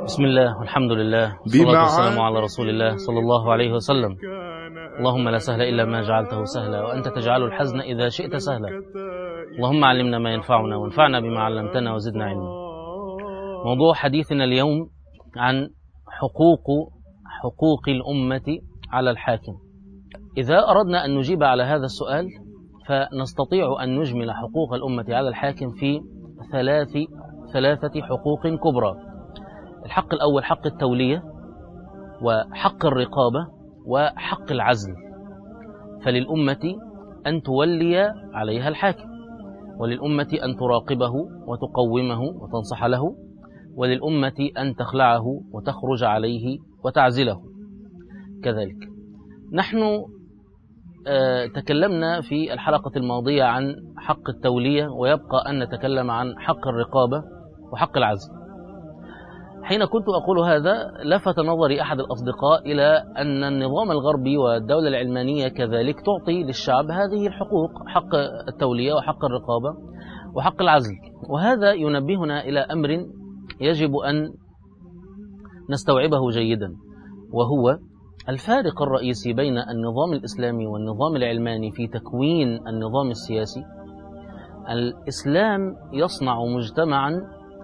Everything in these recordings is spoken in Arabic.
بسم الله والحمد لله والصلاة والسلام على رسول الله صلى الله عليه وسلم. اللهم لا سهل إلا ما جعلته سهلا، وأنت تجعل الحزن إذا شئت سهلا. اللهم علمنا ما ينفعنا وانفعنا بما علمتنا وزدنا علما. موضوع حديثنا اليوم عن حقوق الأمة على الحاكم. إذا أردنا أن نجيب على هذا السؤال فنستطيع أن نجمل حقوق الأمة على الحاكم في ثلاثة حقوق كبرى. الحق الأول حق التولية، وحق الرقابة، وحق العزل. فللأمة أن تولي عليها الحاكم، وللأمة أن تراقبه وتقومه وتنصح له، وللأمة أن تخلعه وتخرج عليه وتعزله. كذلك نحن تكلمنا في الحلقة الماضية عن حق التولية، ويبقى أن نتكلم عن حق الرقابة وحق العزل. حين كنت أقول هذا لفت نظري أحد الأصدقاء إلى أن النظام الغربي والدولة العلمانية كذلك تعطي للشعب هذه الحقوق، حق التولية وحق الرقابة وحق العزل. وهذا ينبهنا إلى أمر يجب أن نستوعبه جيدا، وهو الفارق الرئيسي بين النظام الإسلامي والنظام العلماني في تكوين النظام السياسي. الإسلام يصنع مجتمعا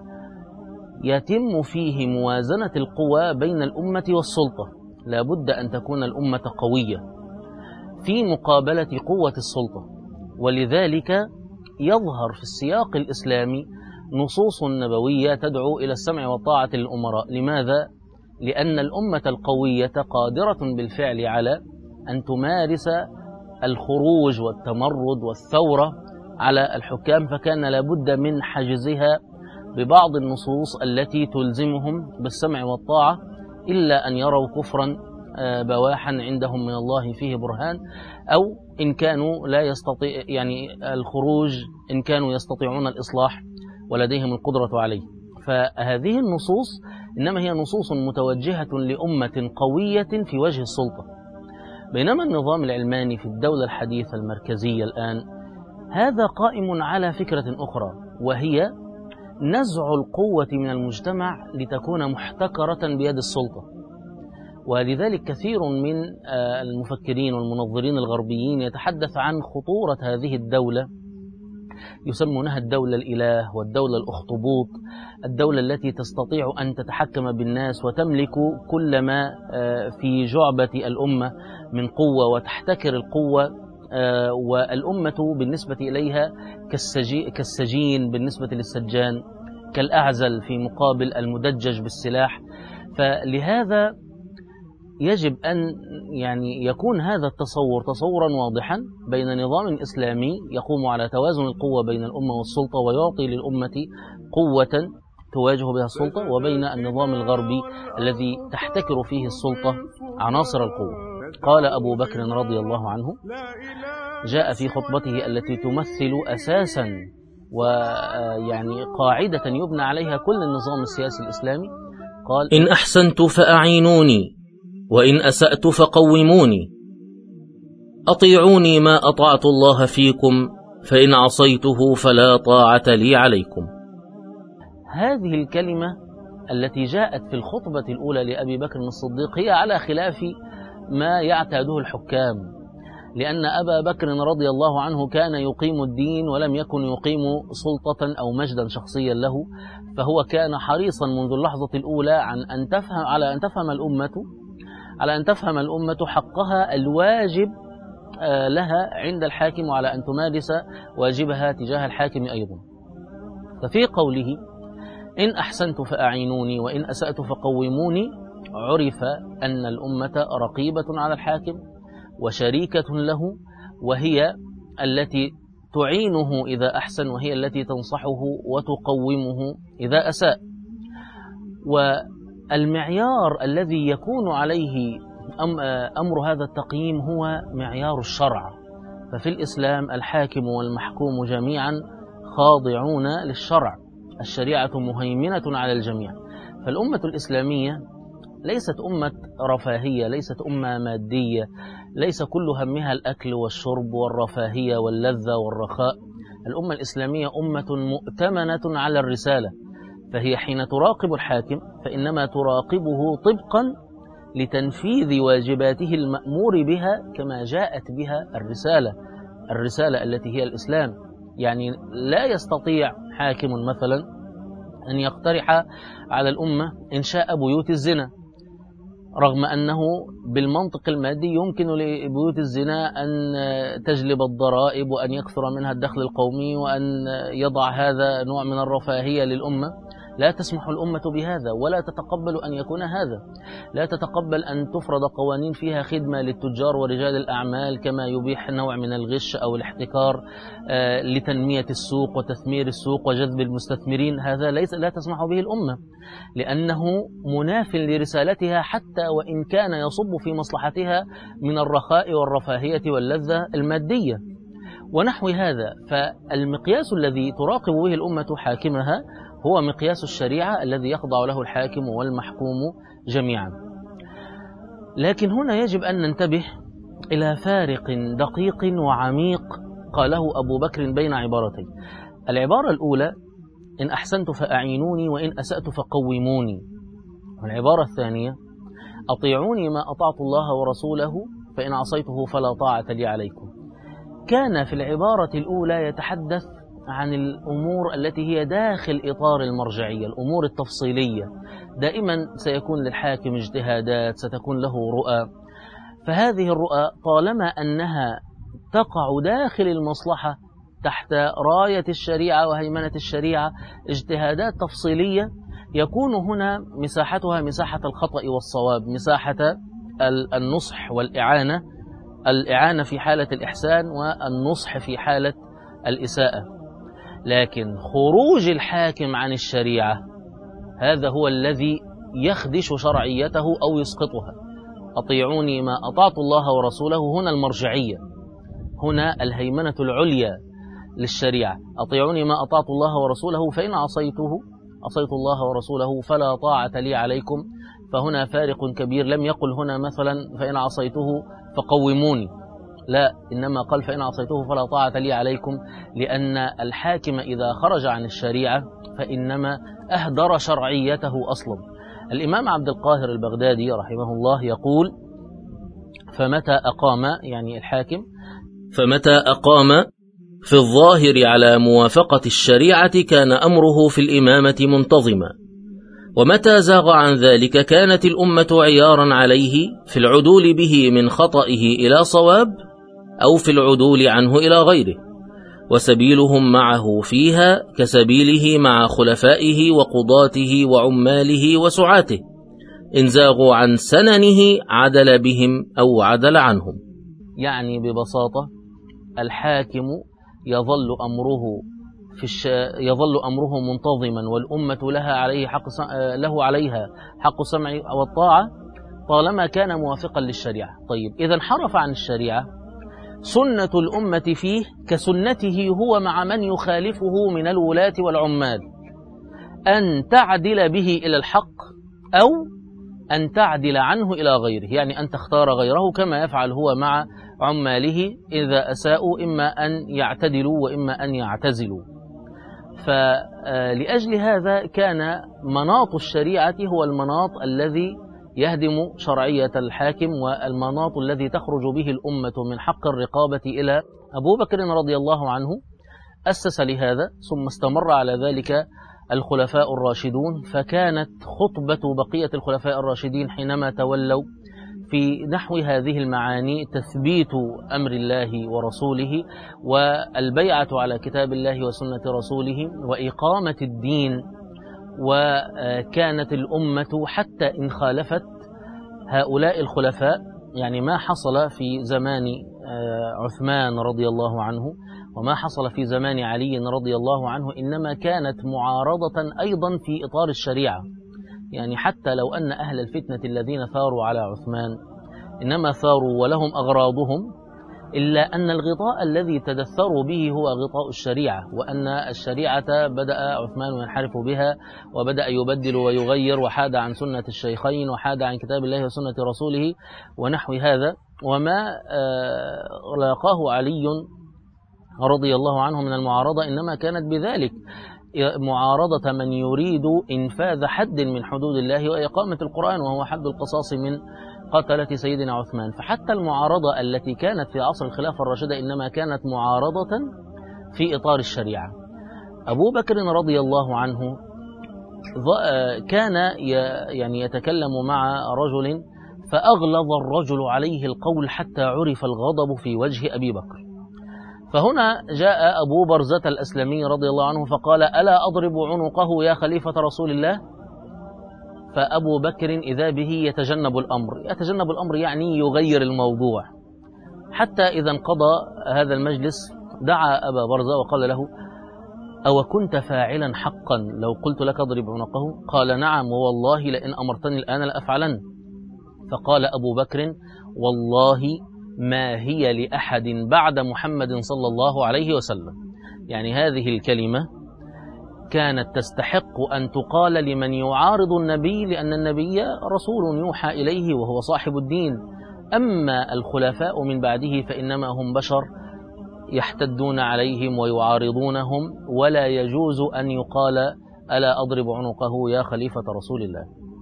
يتم فيه موازنة القوى بين الأمة والسلطة. لا بد أن تكون الأمة قوية في مقابلة قوة السلطة، ولذلك يظهر في السياق الإسلامي نصوص نبوية تدعو إلى السمع والطاعة للأمراء. لماذا؟ لأن الأمة القوية قادرة بالفعل على أن تمارس الخروج والتمرد والثورة على الحكام، فكان لابد من حجزها ببعض النصوص التي تلزمهم بالسمع والطاعة، إلا أن يروا كفرا بواحا عندهم من الله فيه برهان، أو إن كانوا لا يستطيع الخروج، إن كانوا يستطيعون الإصلاح ولديهم القدرة عليه. فهذه النصوص إنما هي نصوص متوجهة لأمة قوية في وجه السلطة. بينما النظام العلماني في الدولة الحديثة المركزية الآن هذا قائم على فكرة أخرى، وهي نزع القوة من المجتمع لتكون محتكرة بيد السلطة. ولذلك كثير من المفكرين والمنظرين الغربيين يتحدث عن خطورة هذه الدولة، يسمونها الدولة الإله والدولة الأخطبوط، الدولة التي تستطيع أن تتحكم بالناس وتملك كل ما في جعبة الأمة من قوة وتحتكر القوة، والأمة بالنسبة إليها كالسجين بالنسبة للسجان، كالأعزل في مقابل المدجج بالسلاح. فلهذا يجب أن يكون هذا التصور تصورا واضحا بين نظام إسلامي يقوم على توازن القوة بين الأمة والسلطة ويعطي للأمة قوة تواجه بها السلطة، وبين النظام الغربي الذي تحتكر فيه السلطة عناصر القوة. قال أبو بكر رضي الله عنه، جاء في خطبته التي تمثل أساسا قاعدة يبنى عليها كل النظام السياسي الإسلامي، قال: إن أحسنت فأعينوني، وإن أسأت فقوموني، أطيعوني ما أطعت الله فيكم، فإن عصيته فلا طاعة لي عليكم. هذه الكلمة التي جاءت في الخطبة الأولى لأبي بكر الصديق هي على خلاف ما يعتاده الحكام، لأن أبا بكر رضي الله عنه كان يقيم الدين ولم يكن يقيم سلطة أو مجدا شخصيا له، فهو كان حريصا منذ اللحظة الأولى على أن تفهم الأمة حقها الواجب لها عند الحاكم، وعلى أن تمارس واجبها تجاه الحاكم أيضا. ففي قوله إن أحسنت فأعينوني وإن أسأت فقوموني، عرف أن الأمة رقيبة على الحاكم وشريكة له، وهي التي تعينه إذا أحسن، وهي التي تنصحه وتقومه إذا أساء. والمعيار الذي يكون عليه أمر هذا التقييم هو معيار الشرع. ففي الإسلام الحاكم والمحكوم جميعا خاضعون للشرع، الشريعة مهيمنة على الجميع. فالأمة الإسلامية ليست أمة رفاهية، ليست أمة مادية، ليس كل همها الأكل والشرب والرفاهية واللذة والرخاء. الأمة الإسلامية أمة مؤتمنة على الرسالة، فهي حين تراقب الحاكم فإنما تراقبه طبقا لتنفيذ واجباته المأمور بها كما جاءت بها الرسالة التي هي الإسلام. يعني لا يستطيع حاكم مثلا أن يقترح على الأمة إنشاء بيوت الزنا، رغم أنه بالمنطق المادي يمكن لبيوت الزنا أن تجلب الضرائب وأن يكثر منها الدخل القومي وأن يضع هذا نوع من الرفاهية للأمة. لا تسمح الأمة بهذا ولا تتقبل أن يكون هذا. لا تتقبل أن تفرض قوانين فيها خدمة للتجار ورجال الأعمال كما يبيح نوع من الغش أو الاحتكار لتنمية السوق وتثمير السوق وجذب المستثمرين. هذا لا تسمح به الأمة، لأنه مناف لرسالتها حتى وإن كان يصب في مصلحتها من الرخاء والرفاهية واللذة المادية ونحو هذا. فالمقياس الذي تراقب به الأمة حاكمها هو مقياس الشريعة الذي يخضع له الحاكم والمحكوم جميعا. لكن هنا يجب أن ننتبه إلى فارق دقيق وعميق قاله أبو بكر بين عبارتين. العبارة الأولى: إن أحسنت فأعينوني وإن أسأت فقوموني. والعبارة الثانية: أطيعوني ما أطعت الله ورسوله فإن عصيته فلا طاعة لي عليكم. كان في العبارة الأولى يتحدث عن الأمور التي هي داخل إطار المرجعية، الأمور التفصيلية. دائما سيكون للحاكم اجتهادات، ستكون له رؤى، فهذه الرؤى طالما أنها تقع داخل المصلحة تحت راية الشريعة وهيمنة الشريعة، اجتهادات تفصيلية، يكون هنا مساحتها مساحة الخطأ والصواب، مساحة النصح والإعانة، الإعانة في حالة الإحسان والنصح في حالة الإساءة. لكن خروج الحاكم عن الشريعة هذا هو الذي يخدش شرعيته أو يسقطها. أطيعوني ما أطعت الله ورسوله، هنا المرجعية، هنا الهيمنة العليا للشريعة. أطيعوني ما أطعت الله ورسوله فإن عصيت الله ورسوله فلا طاعة لي عليكم. فهنا فارق كبير. لم يقل هنا مثلا فإن عصيته فقوموني، لا، إنما قال فإن عصيته فلا طاعة لي عليكم، لأن الحاكم إذا خرج عن الشريعة فإنما أهدر شرعيته أصلا. الإمام عبد القاهر البغدادي رحمه الله يقول: فمتى أقام، يعني الحاكم، فمتى أقام في الظاهر على موافقة الشريعة كان أمره في الإمامة منتظما، ومتى زاغ عن ذلك كانت الأمة عيارا عليه في العدول به من خطئه إلى صواب أو في العدول عنه إلى غيره، وسبيلهم معه فيها كسبيله مع خلفائه وقضاته وعماله وسعاته، إن زاغوا عن سننه عدل بهم أو عدل عنهم. يعني ببساطة الحاكم يظل أمره منتظما، والأمة له عليها حق السمع والطاعة طالما كان موافقا للشريعة. طيب، إذا انحرف عن الشريعة سنة الأمة فيه كسنته هو مع من يخالفه من الولاة والعمال، أن تعدل به إلى الحق أو أن تعدل عنه إلى غيره، يعني أن تختار غيره كما يفعل هو مع عماله إذا أساءوا، إما أن يعتدلوا وإما أن يعتزلوا. فلأجل هذا كان مناط الشريعة هو المناط الذي يهدم شرعية الحاكم، والمناط الذي تخرج به الأمة من حق الرقابة إلى. أبو بكر رضي الله عنه أسس لهذا، ثم استمر على ذلك الخلفاء الراشدون، فكانت خطبة بقية الخلفاء الراشدين حينما تولوا في نحو هذه المعاني: تثبيت أمر الله ورسوله، والبيعة على كتاب الله وسنة رسوله، وإقامة الدين. وكانت الأمة حتى إن خالفت هؤلاء الخلفاء، يعني ما حصل في زمان عثمان رضي الله عنه وما حصل في زمان علي رضي الله عنه، إنما كانت معارضة أيضا في إطار الشريعة. يعني حتى لو أن أهل الفتنة الذين ثاروا على عثمان إنما ثاروا ولهم أغراضهم، إلا أن الغطاء الذي تدثروا به هو غطاء الشريعة، وأن الشريعة بدأ عثمان ينحرف بها وبدأ يبدل ويغير، وحاد عن سنة الشيخين وحاد عن كتاب الله وسنة رسوله ونحو هذا. وما لاقاه علي رضي الله عنه من المعارضة إنما كانت بذلك. معارضة من يريد إنفاذ حد من حدود الله وإقامة القرآن، وهو حد القصاص من قتلة سيدنا عثمان. فحتى المعارضة التي كانت في عصر الخلافة الراشدة إنما كانت معارضة في إطار الشريعة. أبو بكر رضي الله عنه كان يعني يتكلم مع رجل فأغلظ الرجل عليه القول حتى عرف الغضب في وجه أبي بكر. فهنا جاء أبو برزة الأسلمي رضي الله عنه فقال: ألا أضرب عنقه يا خليفة رسول الله؟ فأبو بكر إذا به يتجنب الأمر يعني يغير الموضوع، حتى إذا انقضى هذا المجلس دعا أبا برزة وقال له: أو كنت فاعلا حقا لو قلت لك اضرب عنقه؟ قال: نعم والله لئن أمرتني الآن لأفعلن. فقال أبو بكر: والله ما هي لأحد بعد محمد صلى الله عليه وسلم. يعني هذه الكلمة كانت تستحق أن تقال لمن يعارض النبي، لأن النبي رسول يوحى إليه وهو صاحب الدين. أما الخلفاء من بعده فإنما هم بشر يحتدون عليهم ويعارضونهم، ولا يجوز أن يقال: ألا أضرب عنقه يا خليفة رسول الله.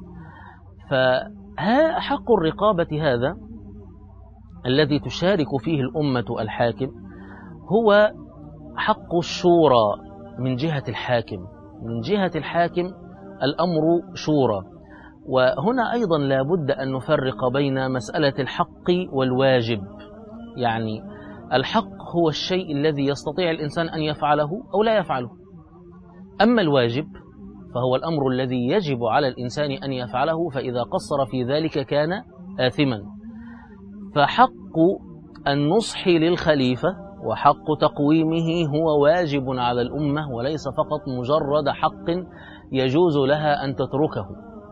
فحق الرقابة هذا الذي تشارك فيه الأمة الحاكم هو حق الشورى من جهة الحاكم. من جهة الحاكم الأمر شورى. وهنا أيضا لا بد أن نفرق بين مسألة الحق والواجب. يعني الحق هو الشيء الذي يستطيع الإنسان أن يفعله أو لا يفعله، أما الواجب فهو الأمر الذي يجب على الإنسان أن يفعله، فإذا قصر في ذلك كان آثما. فحق النصح للخليفة وحق تقويمه هو واجب على الأمة، وليس فقط مجرد حق يجوز لها أن تتركه.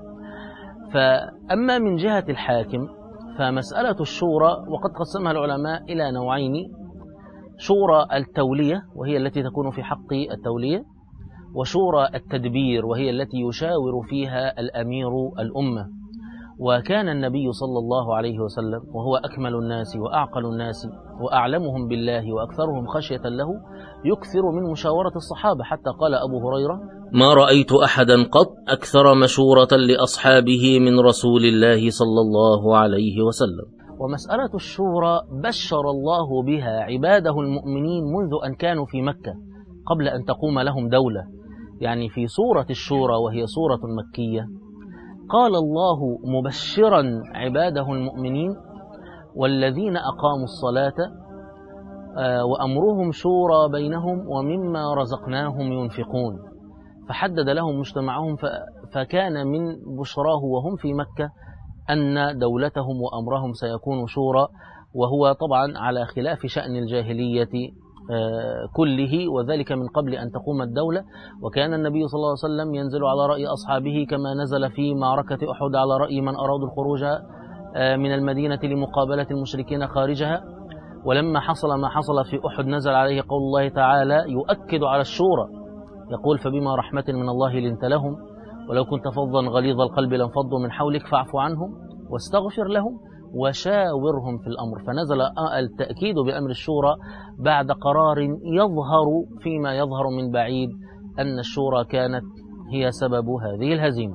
فأما من جهة الحاكم فمسألة الشورى وقد قسمها العلماء إلى نوعين: شورى التولية وهي التي تكون في حق التولية، وشورى التدبير وهي التي يشاور فيها الأمير الأمة. وكان النبي صلى الله عليه وسلم وهو أكمل الناس وأعقل الناس وأعلمهم بالله وأكثرهم خشية له يكثر من مشاورة الصحابة، حتى قال أبو هريرة: ما رأيت أحدا قط أكثر مشورة لأصحابه من رسول الله صلى الله عليه وسلم. ومسألة الشورى بشر الله بها عباده المؤمنين منذ أن كانوا في مكة قبل أن تقوم لهم دولة. يعني في سورة الشورى وهي سورة مكية قال الله مبشرا عباده المؤمنين: والذين أقاموا الصلاة وأمرهم شورى بينهم ومما رزقناهم ينفقون. فحدد لهم مجتمعهم، فكان من بشراه وهم في مكة أن دولتهم وأمرهم سيكون شورى، وهو طبعا على خلاف شأن الجاهلية كله، وذلك من قبل أن تقوم الدولة. وكان النبي صلى الله عليه وسلم ينزل على رأي أصحابه كما نزل في معركة أحد على رأي من أرادوا الخروج من المدينة لمقابلة المشركين خارجها. ولما حصل ما حصل في أحد نزل عليه قول الله تعالى يؤكد على الشورى، يقول: فبما رحمة من الله لنت لهم ولو كنت فظا غليظ القلب لانفضوا من حولك فاعف عنهم واستغفر لهم وشاورهم في الأمر. فنزل التأكيد بأمر الشورى بعد قرار يظهر فيما يظهر من بعيد أن الشورى كانت هي سبب هذه الهزيمة.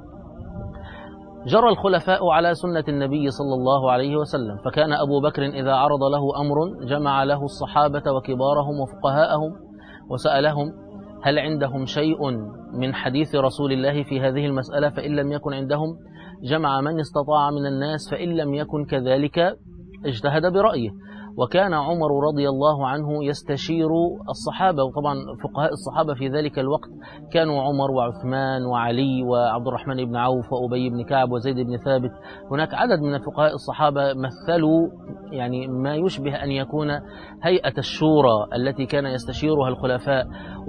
جرى الخلفاء على سنة النبي صلى الله عليه وسلم، فكان أبو بكر إذا عرض له أمر جمع له الصحابة وكبارهم وفقهاءهم وسألهم: هل عندهم شيء من حديث رسول الله في هذه المسألة؟ فإن لم يكن عندهم جمع من استطاع من الناس، فإن لم يكن كذلك اجتهد برأيه. وكان عمر رضي الله عنه يستشير الصحابة، وطبعا فقهاء الصحابة في ذلك الوقت كانوا عمر وعثمان وعلي وعبد الرحمن بن عوف وأبي بن كعب وزيد بن ثابت. هناك عدد من الفقهاء الصحابة مثلوا يعني ما يشبه أن يكون هيئة الشورى التي كان يستشيرها الخلفاء،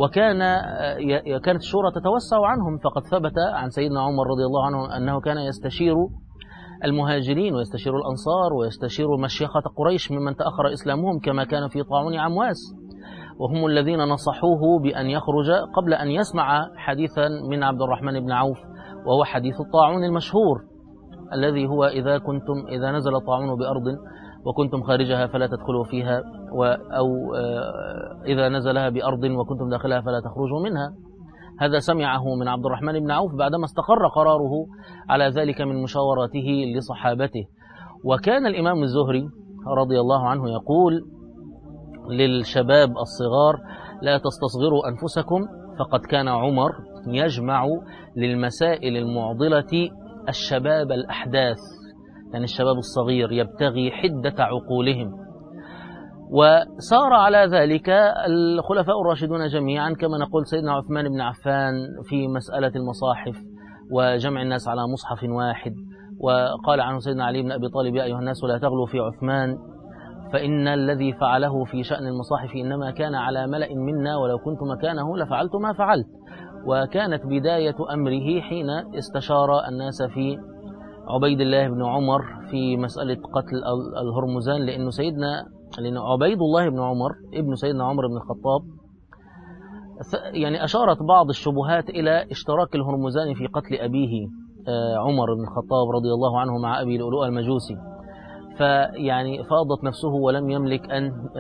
كانت الشورى تتوسع عنهم. فقد ثبت عن سيدنا عمر رضي الله عنه أنه كان يستشير المهاجرين ويستشير الأنصار ويستشير مشيخة قريش ممن تأخر إسلامهم، كما كان في طاعون عمواس، وهم الذين نصحوه بأن يخرج قبل أن يسمع حديثا من عبد الرحمن بن عوف، وهو حديث الطاعون المشهور الذي هو: إذا نزل الطاعون بأرض وكنتم خارجها فلا تدخلوا فيها، أو إذا نزلها بأرض وكنتم داخلها فلا تخرجوا منها. هذا سمعه من عبد الرحمن بن عوف بعدما استقر قراره على ذلك من مشاوراته لصحابته. وكان الإمام الزهري رضي الله عنه يقول للشباب الصغار: لا تستصغروا أنفسكم، فقد كان عمر يجمع للمسائل المعضلة الشباب الأحداث، يعني الشباب الصغير يبتغي حدة عقولهم. وسار على ذلك الخلفاء الراشدون جميعا، كما نقول سيدنا عثمان بن عفان في مسألة المصاحف وجمع الناس على مصحف واحد، وقال عنه سيدنا علي بن أبي طالب: يا أيها الناس لا تغلوا في عثمان، فإن الذي فعله في شأن المصاحف إنما كان على ملأ منا، ولو كنت مكانه لفعلت ما فعلت. وكانت بداية أمره حين استشار الناس في عبيد الله بن عمر في مسألة قتل الهرمزان، لأن عبيد الله بن عمر ابن سيدنا عمر بن الخطاب يعني أشارت بعض الشبهات إلى اشتراك الهرمزان في قتل أبيه عمر بن الخطاب رضي الله عنه مع أبي لؤلؤ المجوسي، فيعني فاضت نفسه ولم يملك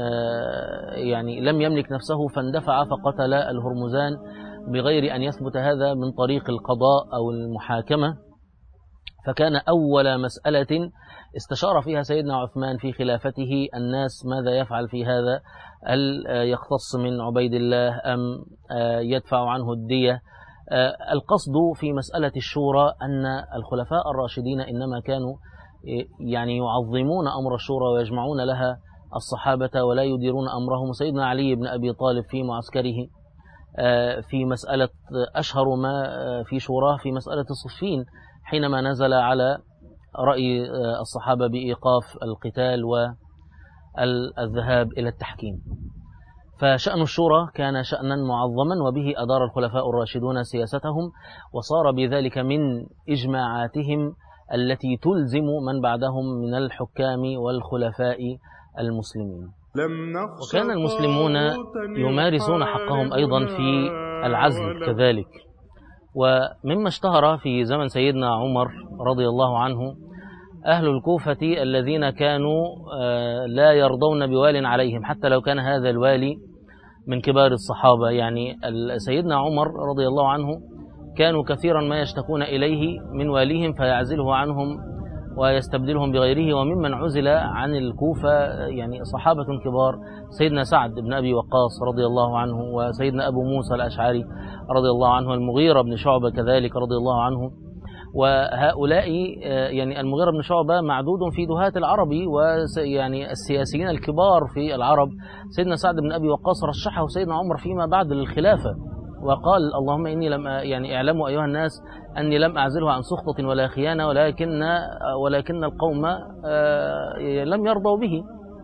لم يملك نفسه، فاندفع فقتل الهرمزان بغير أن يثبت هذا من طريق القضاء أو المحاكمة. فكان أول مسألة استشار فيها سيدنا عثمان في خلافته الناس ماذا يفعل في هذا، هل يختص من عبيد الله أم يدفع عنه الدية. القصد في مسألة الشورى أن الخلفاء الراشدين إنما كانوا يعني يعظمون أمر الشورى ويجمعون لها الصحابة ولا يديرون أمرهم. سيدنا علي بن أبي طالب في معسكره في مسألة أشهر ما في شوراه في مسألة الصفين، حينما نزل على رأي الصحابة بإيقاف القتال والذهاب إلى التحكيم. فشأن الشورى كان شأنا معظما، وبه أدار الخلفاء الراشدون سياستهم، وصار بذلك من إجماعاتهم التي تلزم من بعدهم من الحكام والخلفاء المسلمين. وكان المسلمون يمارسون حقهم أيضا في العزل كذلك. ومما اشتهر في زمن سيدنا عمر رضي الله عنه أهل الكوفة الذين كانوا لا يرضون بوال عليهم حتى لو كان هذا الوالي من كبار الصحابة. يعني سيدنا عمر رضي الله عنه كانوا كثيرا ما يشتكون إليه من واليهم فيعزله عنهم ويستبدلهم بغيره. وممن عزل عن الكوفة يعني صحابة كبار، سيدنا سعد بن أبي وقاص رضي الله عنه، وسيدنا أبو موسى الأشعري رضي الله عنه، المغيرة بن شعبة كذلك رضي الله عنه. وهؤلاء يعني المغيرة بن شعبة معدود في دهاة العرب ويعني السياسيين الكبار في العرب. سيدنا سعد بن أبي وقاص رشحه سيدنا عمر فيما بعد للخلافة، وقال: اللهم إني لم يعني اعلموا أيها الناس أني لم أعزله عن سخطة ولا خيانة، ولكن القوم لم يرضوا به.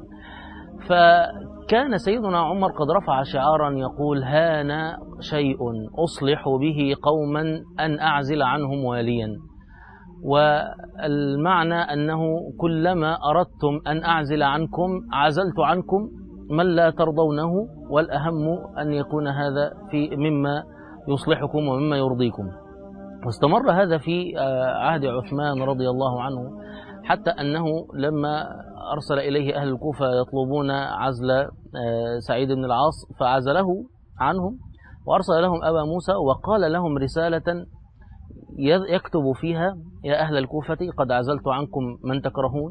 فكان سيدنا عمر قد رفع شعارا يقول: هان شيء أصلح به قوما أن أعزل عنهم واليا. والمعنى أنه كلما أردتم أن أعزل عنكم عزلت عنكم من لا ترضونه، والأهم أن يكون هذا في مما يصلحكم ومما يرضيكم. واستمر هذا في عهد عثمان رضي الله عنه، حتى أنه لما أرسل إليه أهل الكوفة يطلبون عزل سعيد بن العاص فعزله عنهم، وأرسل لهم أبا موسى وقال لهم رسالة يكتب فيها: يا أهل الكوفة قد عزلت عنكم من تكرهون،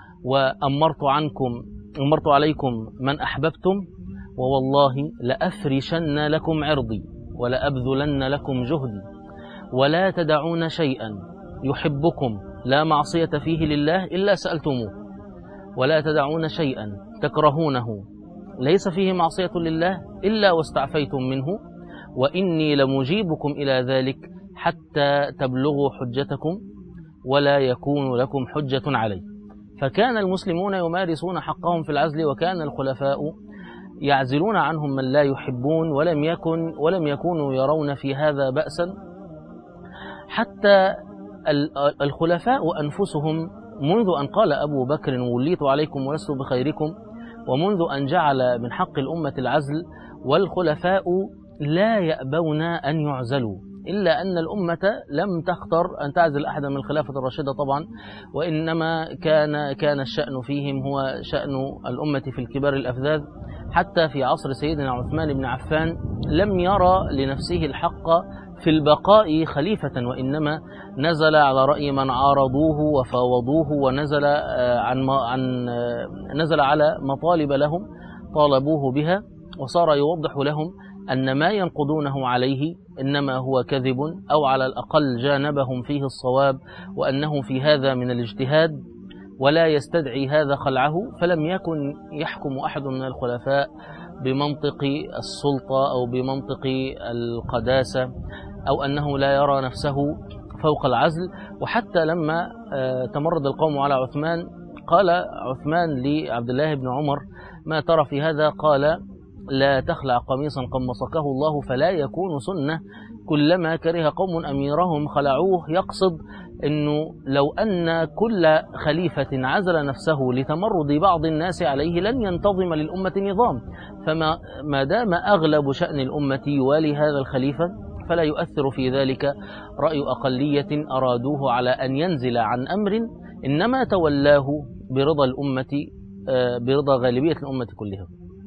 وأمرت عليكم من أحببتم، ووالله لأفرشن لكم عرضي ولأبذلن لكم جهدي، ولا تدعون شيئا يحبكم لا معصية فيه لله إلا سألتموه، ولا تدعون شيئا تكرهونه ليس فيه معصية لله إلا واستعفيتم منه، وإني لمجيبكم إلى ذلك حتى تبلغوا حجتكم ولا يكون لكم حجة علي. فكان المسلمون يمارسون حقهم في العزل، وكان الخلفاء يعزلون عنهم من لا يحبون، ولم يكونوا يرون في هذا بأسا. حتى الخلفاء أنفسهم منذ أن قال أبو بكر: وليت عليكم ولست بخيركم، ومنذ أن جعل من حق الأمة العزل، والخلفاء لا يأبون أن يعزلوا، إلا أن الأمة لم تختر أن تعزل أحدا من الخلافة الراشدة طبعا، وإنما كان الشأن فيهم هو شأن الأمة في الكبار الأفذاذ. حتى في عصر سيدنا عثمان بن عفان لم يرى لنفسه الحق في البقاء خليفة، وإنما نزل على رأي من عارضوه وفاوضوه، نزل على مطالب لهم طالبوه بها، وصار يوضح لهم أن ما ينقضونه عليه إنما هو كذب، أو على الأقل جانبهم فيه الصواب، وأنه في هذا من الاجتهاد ولا يستدعي هذا خلعه. فلم يكن يحكم أحد من الخلفاء بمنطق السلطة أو بمنطق القداسة، أو أنه لا يرى نفسه فوق العزل. وحتى لما تمرد القوم على عثمان، قال عثمان لعبد الله بن عمر: ما ترى في هذا؟ قال: لا تخلع قميصا قد مسكه الله فلا يكون سنة، كلما كره قوم أميرهم خلعوه. يقصد أنه لو أن كل خليفة عزل نفسه لتمرد بعض الناس عليه لن ينتظم للأمة نظام، فما دام أغلب شأن الأمة يوالي هذا الخليفة فلا يؤثر في ذلك رأي أقلية أرادوه على أن ينزل عن أمر إنما تولاه برضا الأمة، برضا غالبية الأمة كلها.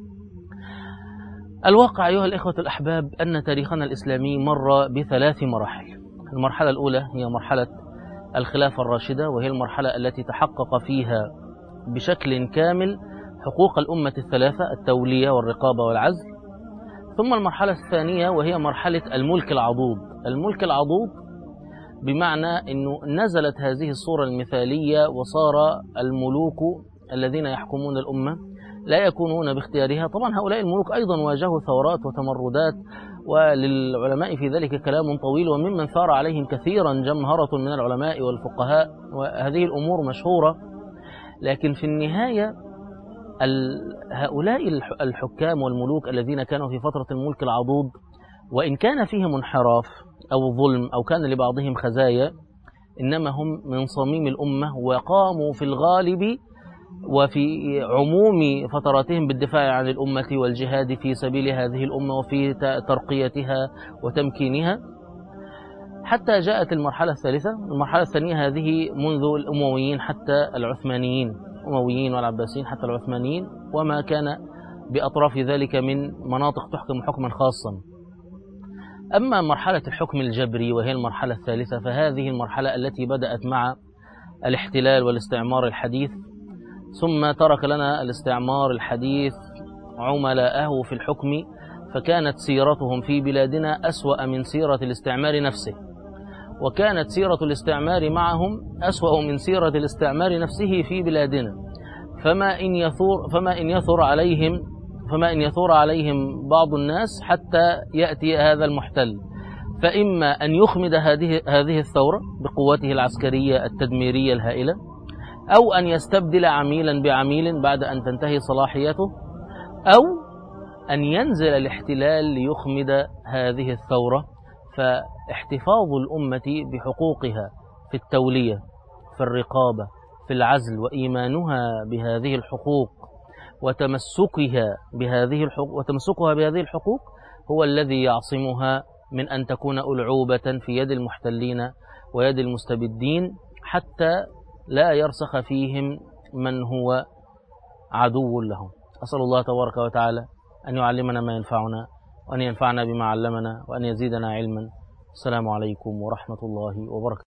الواقع أيها الإخوة الأحباب أن تاريخنا الإسلامي مر ب3 مراحل. المرحلة الأولى هي مرحلة الخلافة الراشدة، وهي المرحلة التي تحقق فيها بشكل كامل حقوق الأمة الثلاثة: التولية والرقابة والعزل. ثم المرحلة الثانية وهي مرحلة الملك العضوض. الملك العضوض بمعنى أنه نزلت هذه الصورة المثالية، وصار الملوك الذين يحكمون الأمة لا يكونون باختيارها. طبعا هؤلاء الملوك أيضا واجهوا ثورات وتمردات، وللعلماء في ذلك كلام طويل، وممن ثار عليهم كثيرا جمهرة من العلماء والفقهاء، وهذه الأمور مشهورة. لكن في النهاية هؤلاء الحكام والملوك الذين كانوا في فترة الملك العضوض، وإن كان فيهم انحراف أو ظلم أو كان لبعضهم خزايا، إنما هم من صميم الأمة، وقاموا في الغالب وفي عموم فتراتهم بالدفاع عن الأمة والجهاد في سبيل هذه الأمة وفي ترقيتها وتمكينها، حتى جاءت المرحلة الثالثة. المرحلة الثانية هذه منذ الأمويين حتى العثمانيين، الأمويين والعباسيين حتى العثمانيين، وما كان بأطراف ذلك من مناطق تحكم حكما خاصا. أما مرحلة الحكم الجبري وهي المرحلة الثالثة، فهذه المرحلة التي بدأت مع الاحتلال والاستعمار الحديث، ثم ترك لنا الاستعمار الحديث عملاءه في الحكم، فكانت سيرتهم في بلادنا أسوأ من سيرة الاستعمار نفسه، وكانت سيرة الاستعمار معهم أسوأ من سيرة الاستعمار نفسه في بلادنا. فما إن يثور عليهم بعض الناس حتى يأتي هذا المحتل، فإما أن يخمد هذه الثورة بقوته العسكرية التدميرية الهائلة، أو أن يستبدل عميلا بعميل بعد أن تنتهي صلاحيته، أو أن ينزل الاحتلال ليخمد هذه الثورة. فاحتفاظ الأمة بحقوقها في التولية، في الرقابة، في العزل، وإيمانها بهذه الحقوق وتمسكها بهذه الحقوق هو الذي يعصمها من أن تكون ألعوبة في يد المحتلين ويد المستبدين، حتى لا يرسخ فيهم من هو عدو لهم. أسأل الله تبارك وتعالى أن يعلمنا ما ينفعنا، وأن ينفعنا بما علمنا، وأن يزيدنا علما. السلام عليكم ورحمة الله وبركاته.